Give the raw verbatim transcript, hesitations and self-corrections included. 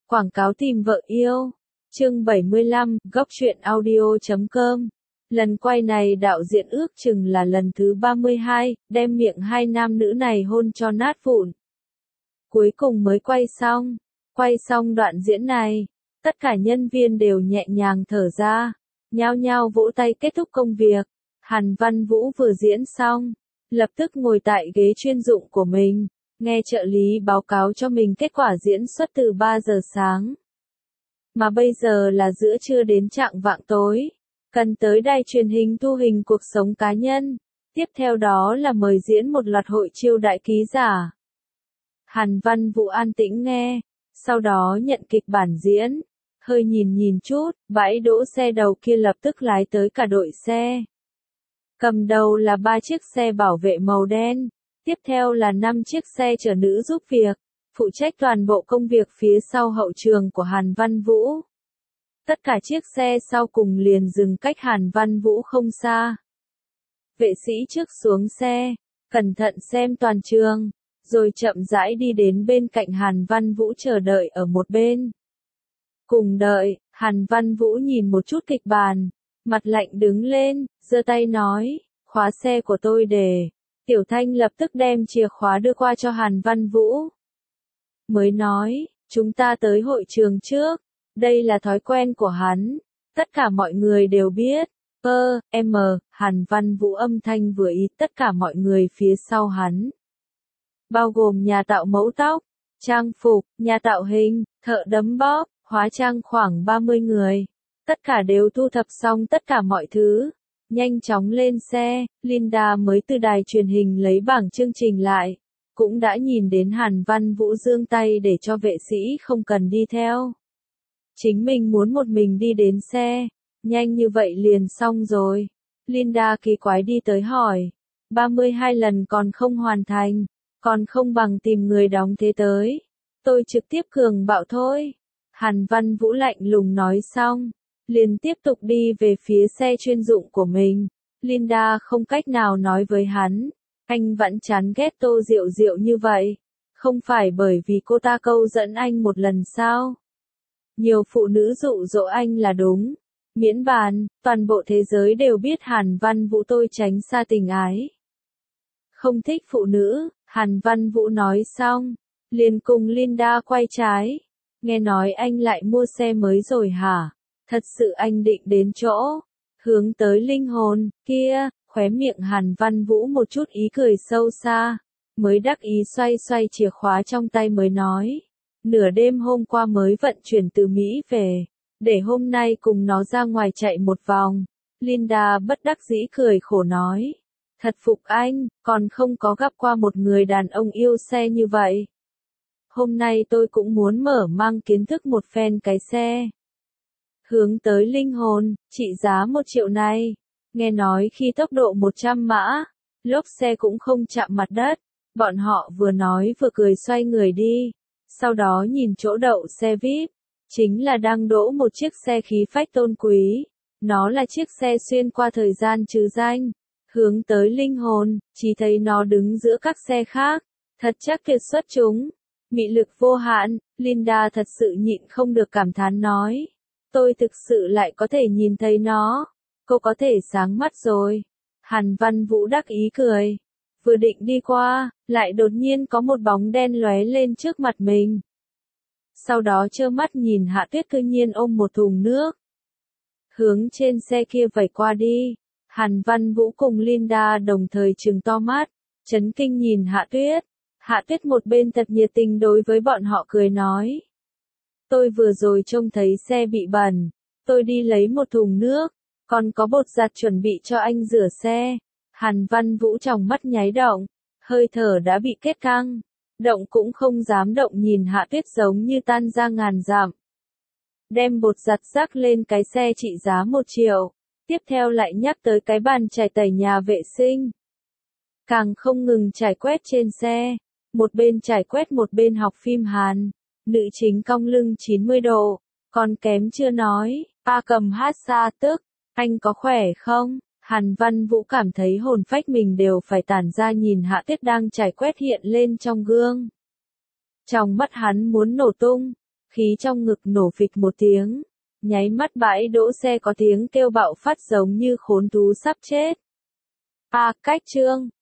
Quảng cáo tìm vợ yêu. Chương bảy mươi lăm, góc truyện audio chấm com. Lần quay này đạo diễn ước chừng là lần thứ ba mươi hai, đem miệng hai nam nữ này hôn cho nát vụn. Cuối cùng mới quay xong. Quay xong đoạn diễn này, tất cả nhân viên đều nhẹ nhàng thở ra, nhao nhao vỗ tay kết thúc công việc. Hàn Văn Vũ vừa diễn xong, lập tức ngồi tại ghế chuyên dụng của mình, nghe trợ lý báo cáo cho mình kết quả diễn xuất từ ba giờ sáng. Mà bây giờ là giữa trưa đến chạng vạng tối, cần tới đài truyền hình thu hình cuộc sống cá nhân, tiếp theo đó là mời diễn một loạt hội chiêu đại ký giả. Hàn Văn Vũ an tĩnh nghe, sau đó nhận kịch bản diễn, hơi nhìn nhìn chút, bãi đỗ xe đầu kia lập tức lái tới cả đội xe. Cầm đầu là ba chiếc xe bảo vệ màu đen, tiếp theo là năm chiếc xe chở nữ giúp việc, phụ trách toàn bộ công việc phía sau hậu trường của Hàn Văn Vũ. Tất cả chiếc xe sau cùng liền dừng cách Hàn Văn Vũ không xa. Vệ sĩ trước xuống xe, cẩn thận xem toàn trường, rồi chậm rãi đi đến bên cạnh Hàn Văn Vũ chờ đợi ở một bên. Cùng đợi, Hàn Văn Vũ nhìn một chút kịch bản, mặt lạnh đứng lên, giơ tay nói, khóa xe của tôi để. Tiểu Thanh lập tức đem chìa khóa đưa qua cho Hàn Văn Vũ. Mới nói, chúng ta tới hội trường trước, đây là thói quen của hắn, tất cả mọi người đều biết. Ơ, em, Hàn Văn Vũ âm thanh vừa ý tất cả mọi người phía sau hắn. Bao gồm nhà tạo mẫu tóc, trang phục, nhà tạo hình, thợ đấm bóp, hóa trang khoảng ba mươi người. Tất cả đều thu thập xong tất cả mọi thứ. Nhanh chóng lên xe, Linda mới từ đài truyền hình lấy bảng chương trình lại. Cũng đã nhìn đến Hàn Văn Vũ giương tay để cho vệ sĩ không cần đi theo. Chính mình muốn một mình đi đến xe. Nhanh như vậy liền xong rồi. Linda kỳ quái đi tới hỏi. ba mươi hai lần còn không hoàn thành. Còn không bằng tìm người đóng thế tới. Tôi trực tiếp cường bạo thôi. Hàn Văn Vũ lạnh lùng nói xong, liền tiếp tục đi về phía xe chuyên dụng của mình. Linda không cách nào nói với hắn. Anh vẫn chán ghét Tô Diệu Diệu như vậy. Không phải bởi vì cô ta câu dẫn anh một lần sao? Nhiều phụ nữ dụ dỗ anh là đúng. Miễn bàn, toàn bộ thế giới đều biết Hàn Văn Vũ tôi tránh xa tình ái. Không thích phụ nữ, Hàn Văn Vũ nói xong, liền cùng Linda quay trái. Nghe nói anh lại mua xe mới rồi hả? Thật sự anh định đến chỗ, hướng tới linh hồn, kia, khóe miệng Hàn Văn Vũ một chút ý cười sâu xa, mới đắc ý xoay xoay chìa khóa trong tay mới nói. Nửa đêm hôm qua mới vận chuyển từ Mỹ về, để hôm nay cùng nó ra ngoài chạy một vòng. Linda bất đắc dĩ cười khổ nói. Thật phục anh, còn không có gặp qua một người đàn ông yêu xe như vậy. Hôm nay tôi cũng muốn mở mang kiến thức một phen cái xe. Hướng tới linh hồn, trị giá một triệu này. Nghe nói khi tốc độ một trăm mã, lốp xe cũng không chạm mặt đất. Bọn họ vừa nói vừa cười xoay người đi. Sau đó nhìn chỗ đậu xe vi ai pi. Chính là đang đỗ một chiếc xe khí phách tôn quý. Nó là chiếc xe xuyên qua thời gian trừ danh. Hướng tới linh hồn, chỉ thấy nó đứng giữa các xe khác. Thật chắc tuyệt xuất chúng. Mị lực vô hạn, Linda thật sự nhịn không được cảm thán nói. Tôi thực sự lại có thể nhìn thấy nó. Cô có thể sáng mắt rồi. Hàn Văn Vũ đắc ý cười. Vừa định đi qua, lại đột nhiên có một bóng đen lóe lên trước mặt mình. Sau đó trơ mắt nhìn Hạ Tuyết cư nhiên ôm một thùng nước. Hướng trên xe kia vẩy qua đi. Hàn Văn Vũ cùng Linda đồng thời trừng to mắt, chấn kinh nhìn Hạ Tuyết. Hạ Tuyết một bên thật nhiệt tình đối với bọn họ cười nói. Tôi vừa rồi trông thấy xe bị bẩn, tôi đi lấy một thùng nước, còn có bột giặt chuẩn bị cho anh rửa xe. Hàn Văn Vũ trong mắt nháy động, hơi thở đã bị kết căng, động cũng không dám động nhìn Hạ Tuyết giống như tan ra ngàn dặm. Đem bột giặt rắc lên cái xe trị giá một triệu, tiếp theo lại nhắc tới cái bàn chải tẩy nhà vệ sinh. Càng không ngừng trải quét trên xe, một bên trải quét một bên học phim Hàn, nữ chính cong lưng chín mươi độ, còn kém chưa nói, a cầm hát xa tức, anh có khỏe không? Hàn Văn Vũ cảm thấy hồn phách mình đều phải tản ra nhìn Hạ Tuyết đang trải quét hiện lên trong gương. Trong mắt hắn muốn nổ tung, Khí trong ngực nổ phịch một tiếng. Nháy mắt bãi đỗ xe có tiếng kêu bạo phát giống như khốn thú sắp chết. A cách chương.